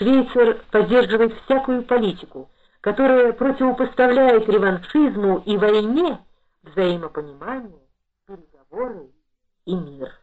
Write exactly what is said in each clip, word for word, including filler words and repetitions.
Швейцар поддерживает всякую политику, которая противопоставляет реваншизму и войне взаимопонимание, переговоры и мир.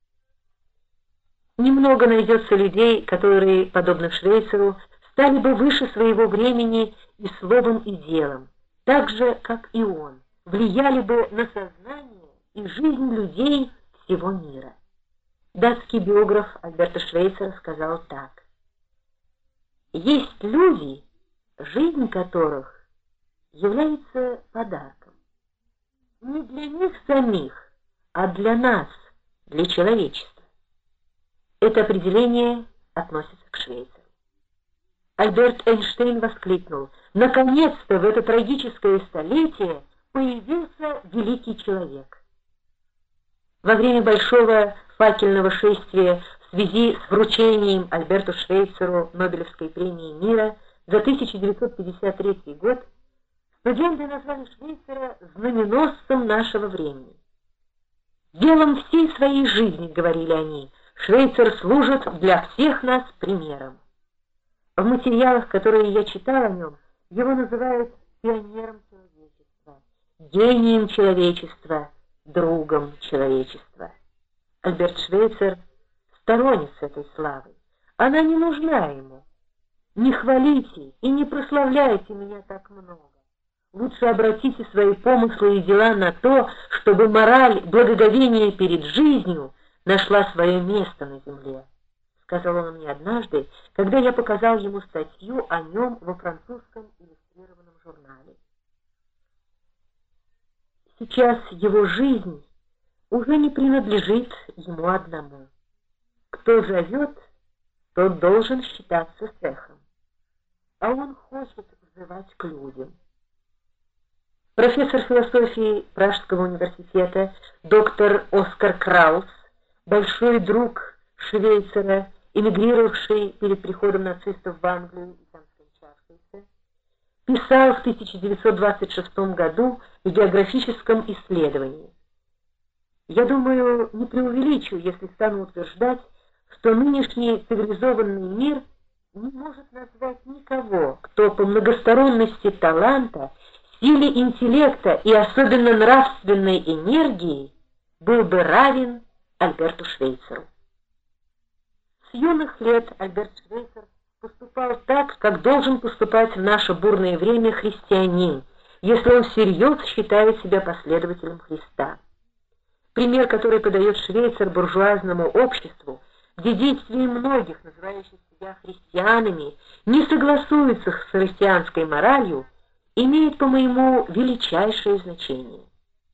Немного найдется людей, которые, подобно Швейцару, стали бы выше своего времени и словом, и делом, так же, как и он, влияли бы на сознание и жизнь людей всего мира. Датский биограф Альберта Швейцара сказал так: «Есть люди, жизнь которых является подарком. Не для них самих, а для нас, для человечества». Это определение относится к Швейцару. Альберт Эйнштейн воскликнул: «Наконец-то в это трагическое столетие появился великий человек». Во время большого факельного шествия в связи с вручением Альберту Швейцару Нобелевской премии мира за тысяча девятьсот пятьдесят третий год студенты назвали Швейцара знаменосцем нашего времени. «Делом всей своей жизни, — говорили они, — Швейцар служит для всех нас примером». В материалах, которые я читал о нем, его называют пионером человечества, гением человечества, другом человечества. Альберт Швейцар сторонец этой славы. Она не нужна ему. Не хвалите и не прославляйте меня так много. Лучше обратите свои помыслы и дела на то, чтобы мораль благоговения перед жизнью нашла свое место на земле, сказал он мне однажды, когда я показал ему статью о нем во французском иллюстрированном журнале. Сейчас его жизнь уже не принадлежит ему одному. Кто живет, тот должен считаться цехом, а он хочет взывать к людям. Профессор философии Пражского университета доктор Оскар Краус, большой друг Швейцара, эмигрировавший перед приходом нацистов в Англию и там скончавшийся, писал в тысяча девятьсот двадцать шестом году в географическом исследовании: «Я думаю, не преувеличу, если стану утверждать, что нынешний цивилизованный мир не может назвать никого, кто по многосторонности таланта, силе интеллекта и особенно нравственной энергии был бы равен Альберту Швейцару». С юных лет Альберт Швейцар поступал так, как должен поступать в наше бурное время христианин, если он всерьез считает себя последователем Христа. Пример, который подает Швейцар буржуазному обществу, где действия многих, называющих себя христианами, не согласуются с христианской моралью, имеет, по-моему, величайшее значение.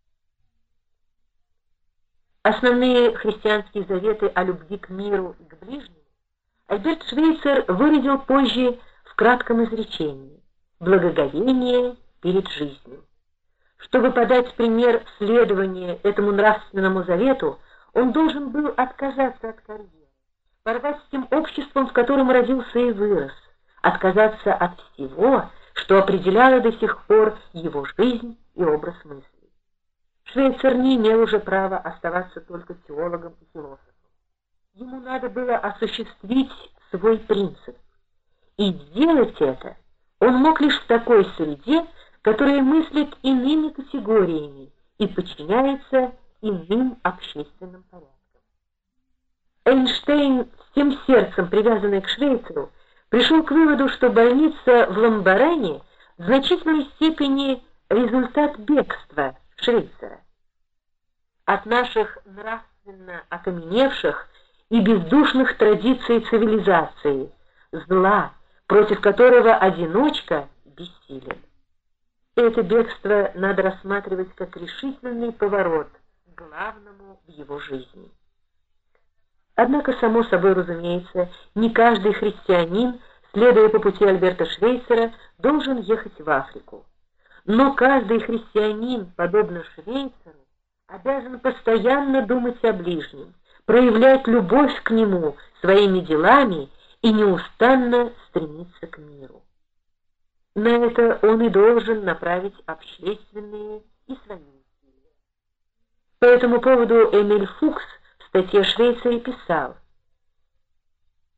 Основные христианские заветы о любви к миру и к ближнему Альберт Швейцар выразил позже в кратком изречении: «Благоговение перед жизнью». Чтобы подать пример следования этому нравственному завету, он должен был отказаться от карьеры, порвать с тем обществом, в котором родился и вырос, отказаться от всего, что определяло до сих пор его жизнь и образ мысли. Швейцар не имел уже права оставаться только теологом и философом. Ему надо было осуществить свой принцип. И сделать это он мог лишь в такой среде, которая мыслит иными категориями и подчиняется иным общественным порядкам. Эйнштейн, всем сердцем привязанный к Швейцару, пришел к выводу, что больница в Ламбарене в значительной степени результат бегства Швейцара от наших нравственно окаменевших и бездушных традиций цивилизации, зла, против которого одиночка бессилен. Это бегство надо рассматривать как решительный поворот к главному в его жизни. Однако, само собой разумеется, не каждый христианин, следуя по пути Альберта Швейцара, должен ехать в Африку. Но каждый христианин, подобно Швейцару, обязан постоянно думать о ближнем, проявлять любовь к нему своими делами и неустанно стремиться к миру. На это он и должен направить общественные и свои усилия. По этому поводу Эмиль Фукс в статье о Швейцаре писал: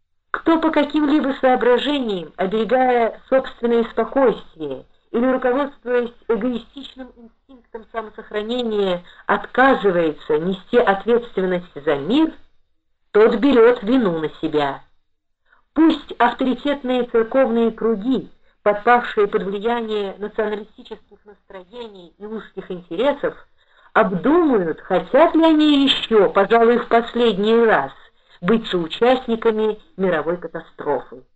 Кто по каким-либо соображениям, оберегая собственное спокойствие или руководствуясь эгоистичным инстинктом самосохранения, отказывается нести ответственность за мир, тот берет вину на себя. Пусть авторитетные церковные круги, подпавшие под влияние националистических настроений и узких интересов, обдумают, хотят ли они еще, пожалуй, в последний раз, быть соучастниками мировой катастрофы.